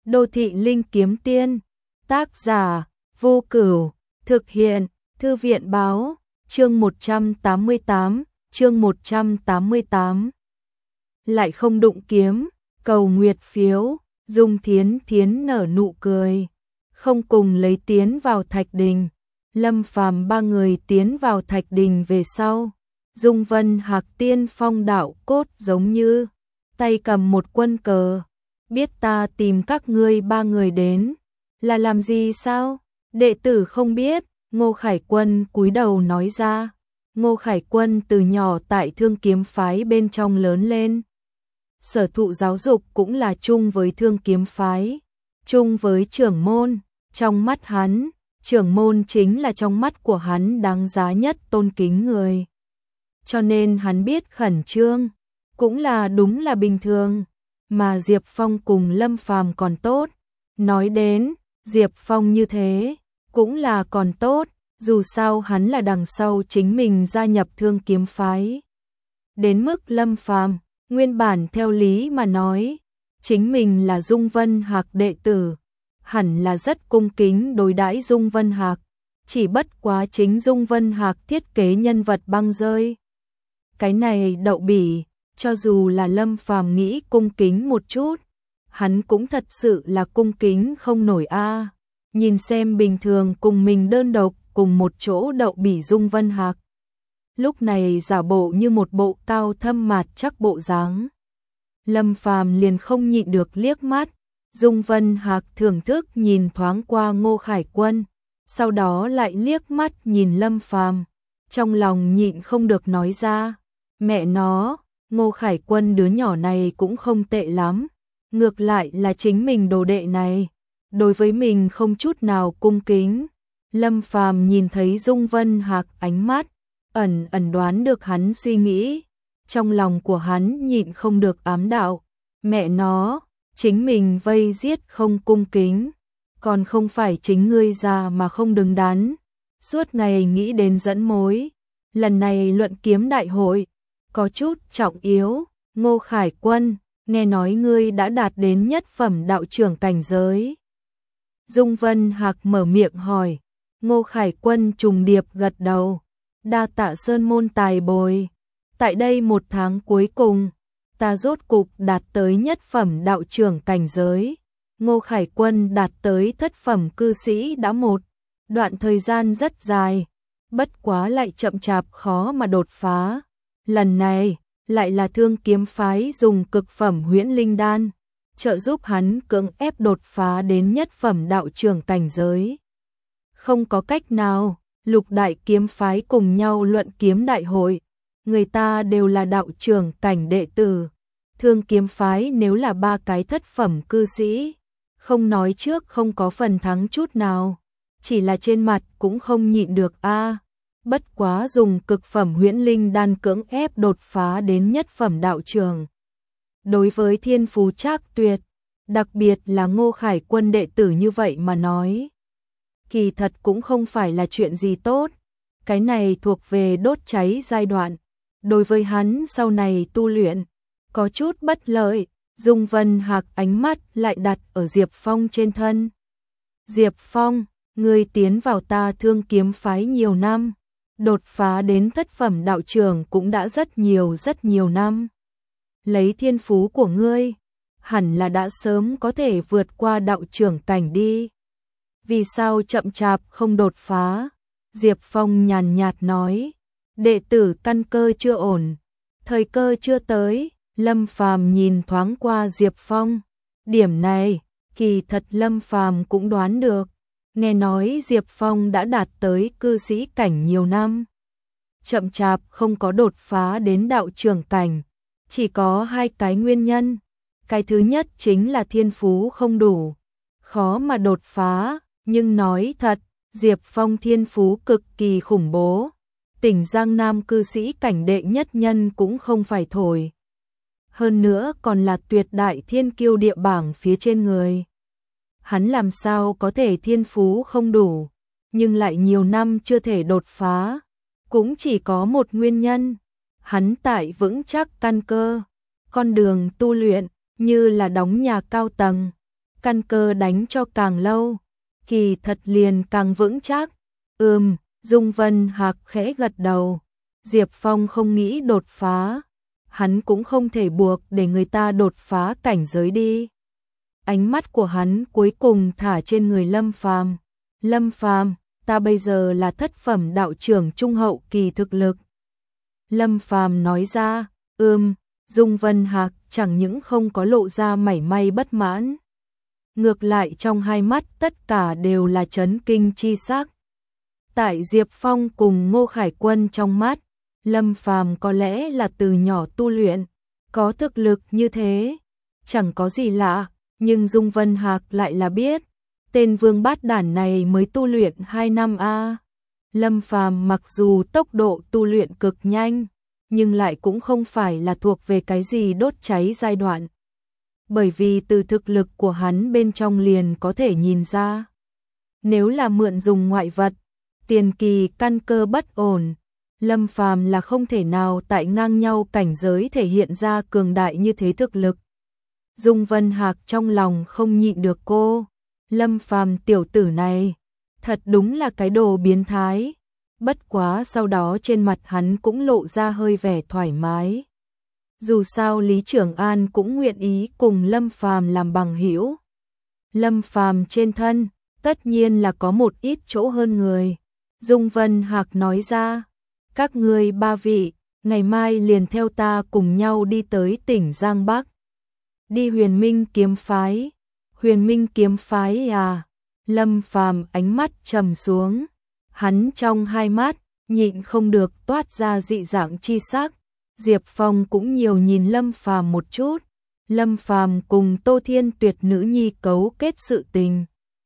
Đô thị linh kiếm tiên, tác giả, Vô Cửu, thực hiện, Thư viện báo, chương 188. Lại không đụng kiếm, cầu nguyệt phiếu, Dung Thiến Thiến nở nụ cười, không cùng lấy tiến vào thạch đình. Lâm Phàm ba người tiến vào thạch đình về sau, Dung Vân Hạc tiên phong đạo cốt giống như tay cầm một quân cờ. Biết ta tìm các ngươi ba người đến là làm gì sao? Đệ tử không biết. Ngô Khải Quân cúi đầu nói ra. Ngô Khải Quân từ nhỏ tại Thương Kiếm phái bên trong lớn lên, sở thụ giáo dục cũng là chung với Thương Kiếm phái, chung với trưởng môn. Trong mắt hắn, trưởng môn chính là trong mắt của hắn đáng giá nhất tôn kính người. Cho nên hắn biết khẩn trương, cũng là đúng là bình thường. Mà Diệp Phong cùng Lâm Phàm còn tốt. Nói đến, Diệp Phong như thế, cũng là còn tốt, dù sao hắn là đằng sau chính mình gia nhập Thương Kiếm phái. Đến mức Lâm Phàm, nguyên bản theo lý mà nói, chính mình là Dung Vân Hạc đệ tử, hẳn là rất cung kính đối đãi Dung Vân Hạc, chỉ bất quá chính Dung Vân Hạc thiết kế nhân vật băng rơi. Cái này đậu bỉ, cho dù là Lâm Phàm nghĩ cung kính một chút, hắn cũng thật sự là cung kính không nổi a. Nhìn xem bình thường cùng mình đơn độc cùng một chỗ đậu bỉ Dung Vân Hạc, lúc này giả bộ như một bộ cao thâm mạt chắc bộ dáng. Lâm Phàm liền không nhịn được liếc mắt. Dung Vân Hạc thưởng thức nhìn thoáng qua Ngô Khải Quân, sau đó lại liếc mắt nhìn Lâm Phàm, trong lòng nhịn không được nói ra, mẹ nó, Ngô Khải Quân đứa nhỏ này cũng không tệ lắm, ngược lại là chính mình đồ đệ này, đối với mình không chút nào cung kính. Lâm Phàm nhìn thấy Dung Vân Hạc ánh mắt, ẩn ẩn đoán được hắn suy nghĩ, trong lòng của hắn nhịn không được ám đạo, mẹ nó, chính mình vây giết không cung kính, còn không phải chính ngươi già mà không đứng đắn, suốt ngày nghĩ đến dẫn mối. Lần này luận kiếm đại hội có chút trọng yếu. Ngô Khải Quân, nghe nói ngươi đã đạt đến nhất phẩm đạo trưởng cảnh giới. Dung Vân Hạc mở miệng hỏi. Ngô Khải Quân trùng điệp gật đầu, đa tạ Sơn môn tài bồi. Tại đây một tháng cuối cùng, ta rốt cục đạt tới nhất phẩm đạo trưởng cảnh giới. Ngô Khải Quân đạt tới thất phẩm cư sĩ đã một đoạn thời gian rất dài, bất quá lại chậm chạp khó mà đột phá. Lần này, lại là Thương Kiếm phái dùng cực phẩm huyễn linh đan, trợ giúp hắn cưỡng ép đột phá đến nhất phẩm đạo trưởng cảnh giới. Không có cách nào, Lục đại kiếm phái cùng nhau luận kiếm đại hội, người ta đều là đạo trưởng cảnh đệ tử. Thương Kiếm phái nếu là ba cái thất phẩm cư sĩ, không nói trước không có phần thắng chút nào, chỉ là trên mặt cũng không nhịn được a. Bất quá dùng cực phẩm huyễn linh đan cưỡng ép đột phá đến nhất phẩm đạo trưởng. Đối với thiên phú trác tuyệt, đặc biệt là Ngô Khải Quân đệ tử như vậy mà nói, kỳ thật cũng không phải là chuyện gì tốt. Cái này thuộc về đốt cháy giai đoạn, đối với hắn sau này tu luyện có chút bất lợi. Dung Vân Hạc ánh mắt lại đặt ở Diệp Phong trên thân. Diệp Phong, ngươi tiến vào ta Thương Kiếm phái nhiều năm, đột phá đến thất phẩm đạo trưởng cũng đã rất nhiều năm. Lấy thiên phú của ngươi, hẳn là đã sớm có thể vượt qua đạo trưởng cảnh đi. Vì sao chậm chạp không đột phá? Diệp Phong nhàn nhạt nói, đệ tử căn cơ chưa ổn, thời cơ chưa tới. Lâm Phàm nhìn thoáng qua Diệp Phong, điểm này, kỳ thật Lâm Phàm cũng đoán được. Nghe nói Diệp Phong đã đạt tới cư sĩ cảnh nhiều năm, chậm chạp không có đột phá đến đạo trưởng cảnh, chỉ có hai cái nguyên nhân. Cái thứ nhất chính là thiên phú không đủ, khó mà đột phá, nhưng nói thật, Diệp Phong thiên phú cực kỳ khủng bố, tỉnh Giang Nam cư sĩ cảnh đệ nhất nhân cũng không phải thổi. Hơn nữa còn là tuyệt đại thiên kiêu địa bảng phía trên người. Hắn làm sao có thể thiên phú không đủ, nhưng lại nhiều năm chưa thể đột phá, cũng chỉ có một nguyên nhân. Hắn tại vững chắc căn cơ, con đường tu luyện như là đóng nhà cao tầng, căn cơ đánh cho càng lâu, kỳ thật liền càng vững chắc. Dung Vân Hạc khẽ gật đầu. Diệp Phong không nghĩ đột phá, hắn cũng không thể buộc để người ta đột phá cảnh giới đi. Ánh mắt của hắn cuối cùng thả trên người Lâm Phàm. Lâm Phàm, ta bây giờ là thất phẩm đạo trưởng trung hậu kỳ thực lực. Lâm Phàm nói ra. Dung Vân Hạc chẳng những không có lộ ra mảy may bất mãn, ngược lại trong hai mắt tất cả đều là chấn kinh chi sắc. Tại Diệp Phong cùng Ngô Khải Quân trong mắt, Lâm Phàm có lẽ là từ nhỏ tu luyện, có thực lực như thế, chẳng có gì lạ, nhưng Dung Vân Hạc lại là biết, tên vương bát đản này mới tu luyện 2 năm a. Lâm Phàm mặc dù tốc độ tu luyện cực nhanh, nhưng lại cũng không phải là thuộc về cái gì đốt cháy giai đoạn. Bởi vì từ thực lực của hắn bên trong liền có thể nhìn ra, nếu là mượn dùng ngoại vật, tiền kỳ căn cơ bất ổn, Lâm Phàm là không thể nào tại ngang nhau cảnh giới thể hiện ra cường đại như thế thực lực. Dung Vân Hạc trong lòng không nhịn được cô, Lâm Phàm tiểu tử này, thật đúng là cái đồ biến thái. Bất quá sau đó trên mặt hắn cũng lộ ra hơi vẻ thoải mái. Dù sao Lý Trường An cũng nguyện ý cùng Lâm Phàm làm bằng hữu. Lâm Phàm trên thân, tất nhiên là có một ít chỗ hơn người. Dung Vân Hạc nói ra, các ngươi 3 vị, ngày mai liền theo ta cùng nhau đi tới tỉnh Giang Bắc. Đi Huyền Minh kiếm phái. Huyền Minh kiếm phái à? Lâm Phàm ánh mắt trầm xuống. Hắn trong hai mắt, nhịn không được toát ra dị dạng chi sắc. Diệp Phong cũng nhiều nhìn Lâm Phàm một chút. Lâm Phàm cùng Tô Thiên Tuyệt nữ nhi cấu kết sự tình.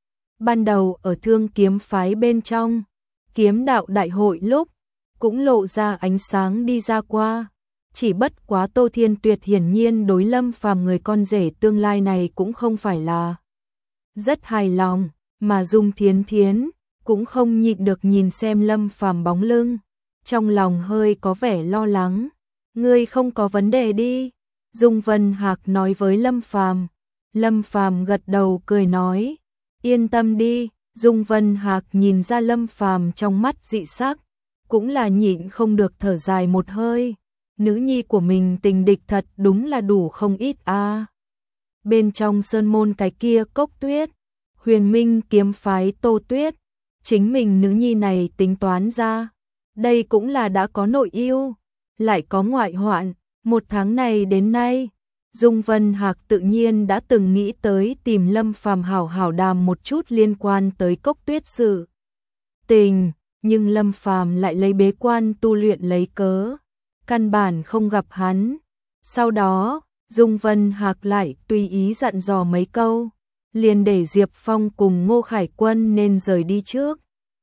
Ban đầu ở Thương kiếm phái bên trong, kiếm đạo đại hội lúc, cũng lộ ra ánh sáng đi ra qua. Chỉ bất quá Tô Thiên Tuyệt hiển nhiên đối Lâm Phàm người con rể tương lai này cũng không phải là rất hài lòng, mà Dung Thiến Thiến cũng không nhịn được nhìn xem Lâm Phàm bóng lưng, trong lòng hơi có vẻ lo lắng. Ngươi không có vấn đề đi, Dung Vân Hạc nói với Lâm Phàm. Lâm Phàm gật đầu cười nói, yên tâm đi. Dung Vân Hạc nhìn ra Lâm Phàm trong mắt dị sắc, cũng là nhịn không được thở dài một hơi. Nữ nhi của mình tình địch thật đúng là đủ không ít a. Bên trong sơn môn cái kia Cốc Tuyết, Huyền Minh kiếm phái Tô Tuyết, chính mình nữ nhi này tính toán ra, đây cũng là đã có nội yêu, lại có ngoại hoạn. Một tháng này đến nay, Dung Vân Hạc tự nhiên đã từng nghĩ tới tìm Lâm Phàm hảo hảo đàm một chút liên quan tới Cốc Tuyết sự tình, nhưng Lâm Phàm lại lấy bế quan tu luyện lấy cớ, căn bản không gặp hắn. Sau đó, Dung Vân Hạc lại tùy ý dặn dò mấy câu, liền để Diệp Phong cùng Ngô Khải Quân nên rời đi trước.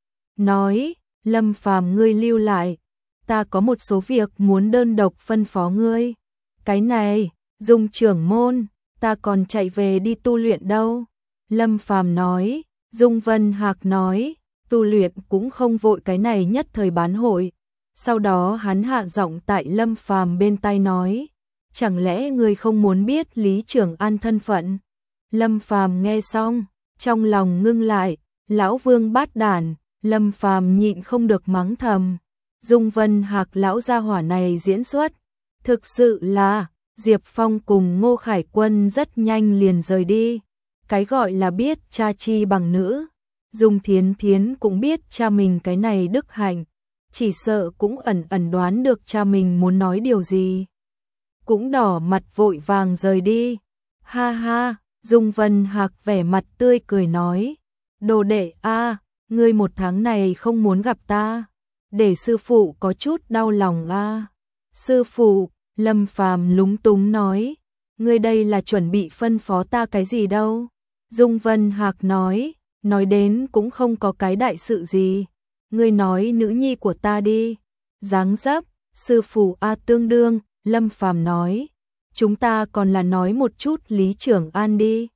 Nói, Lâm Phàm ngươi lưu lại, ta có một số việc muốn đơn độc phân phó ngươi. Cái này, Dung trưởng môn, ta còn chạy về đi tu luyện đâu. Lâm Phàm nói. Dung Vân Hạc nói, tu luyện cũng không vội, cái này nhất thời bán hội. Sau đó hắn hạ giọng tại Lâm Phàm bên tai nói, chẳng lẽ ngươi không muốn biết Lý Trường An thân phận? Lâm Phàm nghe xong, trong lòng ngưng lại, lão vương bát đản. Lâm Phàm nhịn không được mắng thầm, Dung Vân Hạc lão gia hỏa này diễn xuất, thực sự là. Diệp Phong cùng Ngô Khải Quân rất nhanh liền rời đi. Cái gọi là biết cha chi bằng nữ, Dung Thiến Thiến cũng biết cha mình cái này đức hạnh, chỉ sợ cũng ẩn ẩn đoán được cha mình muốn nói điều gì, cũng đỏ mặt vội vàng rời đi. Ha ha, Dung Vân Hạc vẻ mặt tươi cười nói, đồ đệ a, ngươi một tháng này không muốn gặp ta, để sư phụ có chút đau lòng a. Sư phụ, Lâm Phàm lúng túng nói, ngươi đây là chuẩn bị phân phó ta cái gì đâu? Dung Vân Hạc nói đến cũng không có cái đại sự gì, ngươi nói nữ nhi của ta đi. Dáng dấp, sư phụ a tương đương. Lâm Phàm nói, chúng ta còn là nói một chút Lý Trường An đi.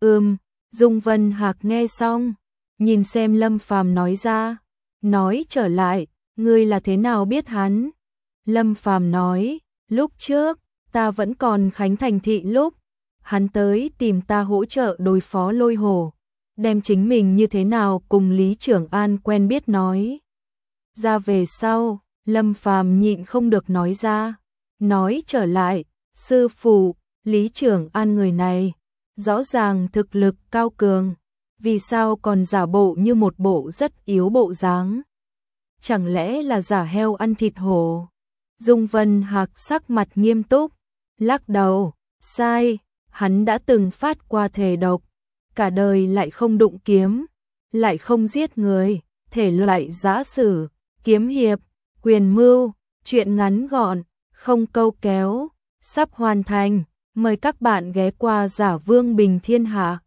Dung Vân Hạc nghe xong, nhìn xem Lâm Phàm nói ra, nói trở lại, ngươi là thế nào biết hắn? Lâm Phàm nói, lúc trước, ta vẫn còn Khánh Thành Thị lúc, hắn tới tìm ta hỗ trợ đối phó Lôi Hổ, đem chính mình như thế nào cùng Lý Trưởng An quen biết nói ra về sau, Lâm Phàm nhịn không được nói ra, nói trở lại, sư phụ, Lý Trưởng An người này, rõ ràng thực lực cao cường, vì sao còn giả bộ như một bộ rất yếu bộ dáng? Chẳng lẽ là giả heo ăn thịt hổ? Dung Vân Hạc sắc mặt nghiêm túc, lắc đầu, sai, hắn đã từng phát qua thề độc, cả đời lại không đụng kiếm, lại không giết người, thể loại giã sử, kiếm hiệp, quyền mưu, chuyện ngắn gọn, không câu kéo, sắp hoàn thành, mời các bạn ghé qua Giả Vương Bình Thiên Hạ.